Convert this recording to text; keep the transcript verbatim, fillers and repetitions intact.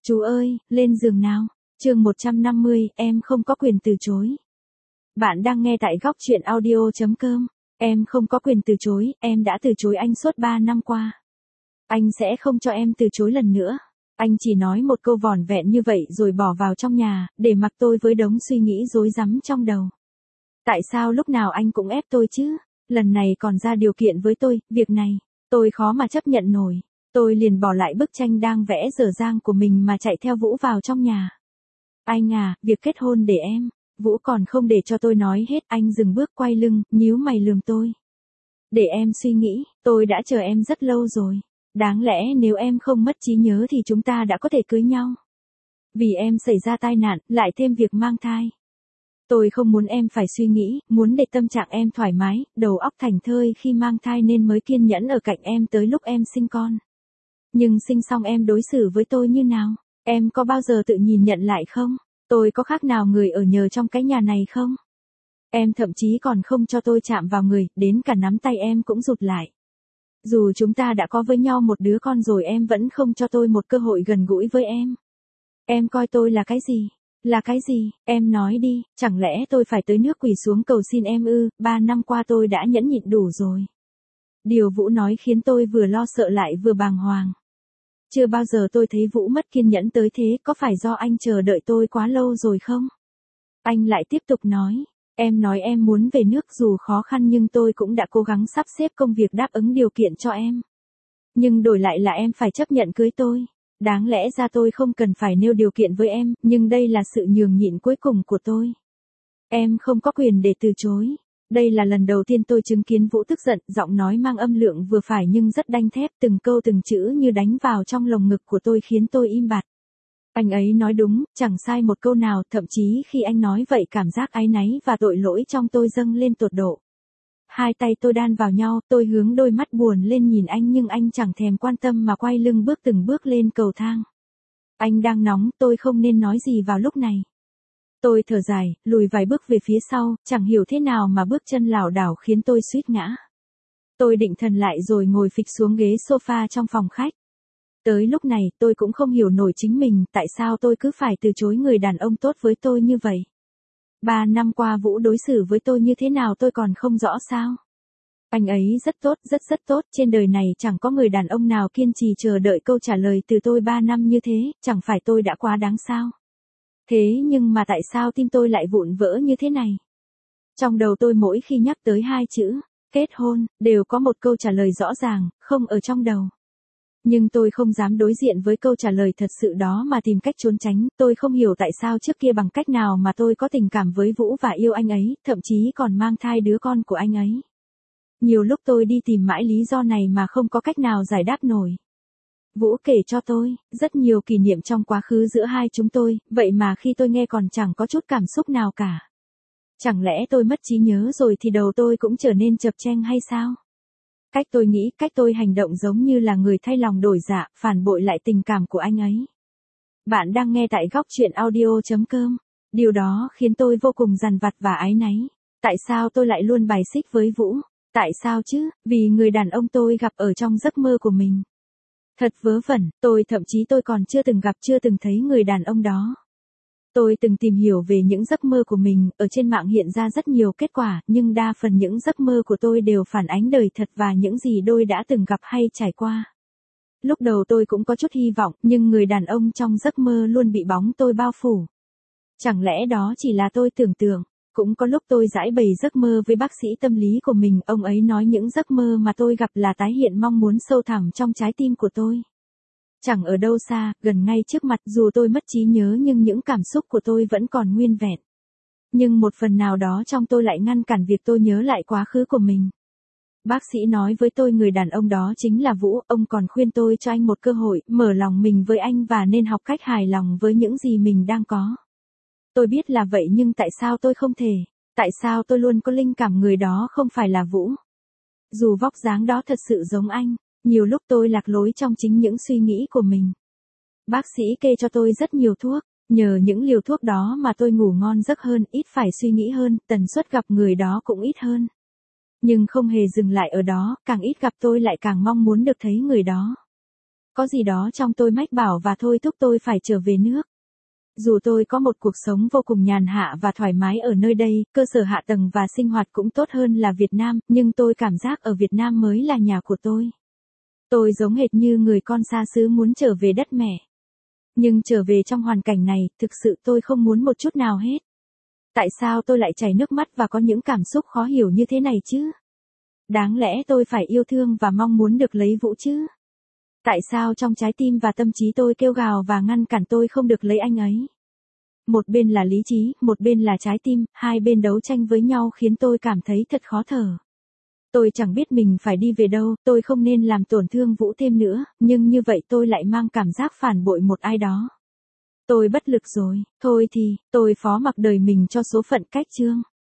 Chú ơi, lên giường nào. Chương một trăm năm mươi, em không có quyền từ chối. Bạn đang nghe tại góc truyện audio chấm com. Em không có quyền từ chối, em đã từ chối anh suốt ba năm qua. Anh sẽ không cho em từ chối lần nữa. Anh chỉ nói một câu vỏn vẹn như vậy rồi bỏ vào trong nhà, để mặc tôi với đống suy nghĩ rối rắm trong đầu. Tại sao lúc nào anh cũng ép tôi chứ? Lần này còn ra điều kiện với tôi, việc này, tôi khó mà chấp nhận nổi. Tôi liền bỏ lại bức tranh đang vẽ dở dang của mình mà chạy theo Vũ vào trong nhà. Anh à, việc kết hôn để em. Vũ còn không để cho tôi nói hết, anh dừng bước quay lưng, nhíu mày lườm tôi. Để em suy nghĩ, tôi đã chờ em rất lâu rồi. Đáng lẽ nếu em không mất trí nhớ thì chúng ta đã có thể cưới nhau. Vì em xảy ra tai nạn, lại thêm việc mang thai. Tôi không muốn em phải suy nghĩ, muốn để tâm trạng em thoải mái, đầu óc thảnh thơi khi mang thai nên mới kiên nhẫn ở cạnh em tới lúc em sinh con. Nhưng sinh xong em đối xử với tôi như nào? Em có bao giờ tự nhìn nhận lại không? Tôi có khác nào người ở nhờ trong cái nhà này không? Em thậm chí còn không cho tôi chạm vào người, đến cả nắm tay em cũng rụt lại. Dù chúng ta đã có với nhau một đứa con rồi em vẫn không cho tôi một cơ hội gần gũi với em. Em coi tôi là cái gì? Là cái gì? Em nói đi, chẳng lẽ tôi phải tới nước quỳ xuống cầu xin em ư? Ba năm qua tôi đã nhẫn nhịn đủ rồi. Điều Vũ nói khiến tôi vừa lo sợ lại vừa bàng hoàng. Chưa bao giờ tôi thấy Vũ mất kiên nhẫn tới thế, có phải do anh chờ đợi tôi quá lâu rồi không? Anh lại tiếp tục nói, em nói em muốn về nước dù khó khăn nhưng tôi cũng đã cố gắng sắp xếp công việc đáp ứng điều kiện cho em. Nhưng đổi lại là em phải chấp nhận cưới tôi. Đáng lẽ ra tôi không cần phải nêu điều kiện với em, nhưng đây là sự nhường nhịn cuối cùng của tôi. Em không có quyền để từ chối. Đây là lần đầu tiên tôi chứng kiến Vũ tức giận, giọng nói mang âm lượng vừa phải nhưng rất đanh thép, từng câu từng chữ như đánh vào trong lồng ngực của tôi khiến tôi im bặt. Anh ấy nói đúng, chẳng sai một câu nào, thậm chí khi anh nói vậy cảm giác áy náy và tội lỗi trong tôi dâng lên tột độ. Hai tay tôi đan vào nhau, tôi hướng đôi mắt buồn lên nhìn anh nhưng anh chẳng thèm quan tâm mà quay lưng bước từng bước lên cầu thang. Anh đang nóng, tôi không nên nói gì vào lúc này. Tôi thở dài, lùi vài bước về phía sau, chẳng hiểu thế nào mà bước chân lảo đảo khiến tôi suýt ngã. Tôi định thần lại rồi ngồi phịch xuống ghế sofa trong phòng khách. Tới lúc này, tôi cũng không hiểu nổi chính mình, tại sao tôi cứ phải từ chối người đàn ông tốt với tôi như vậy. Ba năm qua Vũ đối xử với tôi như thế nào tôi còn không rõ sao. Anh ấy rất tốt, rất rất tốt, trên đời này chẳng có người đàn ông nào kiên trì chờ đợi câu trả lời từ tôi ba năm như thế, chẳng phải tôi đã quá đáng sao. Thế nhưng mà tại sao tim tôi lại vụn vỡ như thế này? Trong đầu tôi mỗi khi nhắc tới hai chữ, kết hôn, đều có một câu trả lời rõ ràng, không ở trong đầu. Nhưng tôi không dám đối diện với câu trả lời thật sự đó mà tìm cách trốn tránh, tôi không hiểu tại sao trước kia bằng cách nào mà tôi có tình cảm với Vũ và yêu anh ấy, thậm chí còn mang thai đứa con của anh ấy. Nhiều lúc tôi đi tìm mãi lý do này mà không có cách nào giải đáp nổi. Vũ kể cho tôi, rất nhiều kỷ niệm trong quá khứ giữa hai chúng tôi, vậy mà khi tôi nghe còn chẳng có chút cảm xúc nào cả. Chẳng lẽ tôi mất trí nhớ rồi thì đầu tôi cũng trở nên chập chênh hay sao? Cách tôi nghĩ, cách tôi hành động giống như là người thay lòng đổi dạ, phản bội lại tình cảm của anh ấy. Bạn đang nghe tại góc truyện audio chấm com. Điều đó khiến tôi vô cùng dằn vặt và áy náy. Tại sao tôi lại luôn bài xích với Vũ? Tại sao chứ? Vì người đàn ông tôi gặp ở trong giấc mơ của mình. Thật vớ vẩn, tôi thậm chí tôi còn chưa từng gặp chưa từng thấy người đàn ông đó. Tôi từng tìm hiểu về những giấc mơ của mình, ở trên mạng hiện ra rất nhiều kết quả, nhưng đa phần những giấc mơ của tôi đều phản ánh đời thật và những gì tôi đã từng gặp hay trải qua. Lúc đầu tôi cũng có chút hy vọng, nhưng người đàn ông trong giấc mơ luôn bị bóng tôi bao phủ. Chẳng lẽ đó chỉ là tôi tưởng tượng? Cũng có lúc tôi giãi bày giấc mơ với bác sĩ tâm lý của mình, ông ấy nói những giấc mơ mà tôi gặp là tái hiện mong muốn sâu thẳm trong trái tim của tôi. Chẳng ở đâu xa, gần ngay trước mặt, dù tôi mất trí nhớ nhưng những cảm xúc của tôi vẫn còn nguyên vẹn. Nhưng một phần nào đó trong tôi lại ngăn cản việc tôi nhớ lại quá khứ của mình. Bác sĩ nói với tôi người đàn ông đó chính là Vũ, ông còn khuyên tôi cho anh một cơ hội, mở lòng mình với anh và nên học cách hài lòng với những gì mình đang có. Tôi biết là vậy nhưng tại sao tôi không thể? Tại sao tôi luôn có linh cảm người đó không phải là Vũ? Dù vóc dáng đó thật sự giống anh, nhiều lúc tôi lạc lối trong chính những suy nghĩ của mình. Bác sĩ kê cho tôi rất nhiều thuốc, nhờ những liều thuốc đó mà tôi ngủ ngon giấc hơn, ít phải suy nghĩ hơn, tần suất gặp người đó cũng ít hơn. Nhưng không hề dừng lại ở đó, càng ít gặp tôi lại càng mong muốn được thấy người đó. Có gì đó trong tôi mách bảo và thôi thúc tôi phải trở về nước. Dù tôi có một cuộc sống vô cùng nhàn hạ và thoải mái ở nơi đây, cơ sở hạ tầng và sinh hoạt cũng tốt hơn là Việt Nam, nhưng tôi cảm giác ở Việt Nam mới là nhà của tôi. Tôi giống hệt như người con xa xứ muốn trở về đất mẹ. Nhưng trở về trong hoàn cảnh này, thực sự tôi không muốn một chút nào hết. Tại sao tôi lại chảy nước mắt và có những cảm xúc khó hiểu như thế này chứ? Đáng lẽ tôi phải yêu thương và mong muốn được lấy Vũ chứ? Tại sao trong trái tim và tâm trí tôi kêu gào và ngăn cản tôi không được lấy anh ấy? Một bên là lý trí, một bên là trái tim, hai bên đấu tranh với nhau khiến tôi cảm thấy thật khó thở. Tôi chẳng biết mình phải đi về đâu, tôi không nên làm tổn thương Vũ thêm nữa, nhưng như vậy tôi lại mang cảm giác phản bội một ai đó. Tôi bất lực rồi, thôi thì, tôi phó mặc đời mình cho số phận cách chương.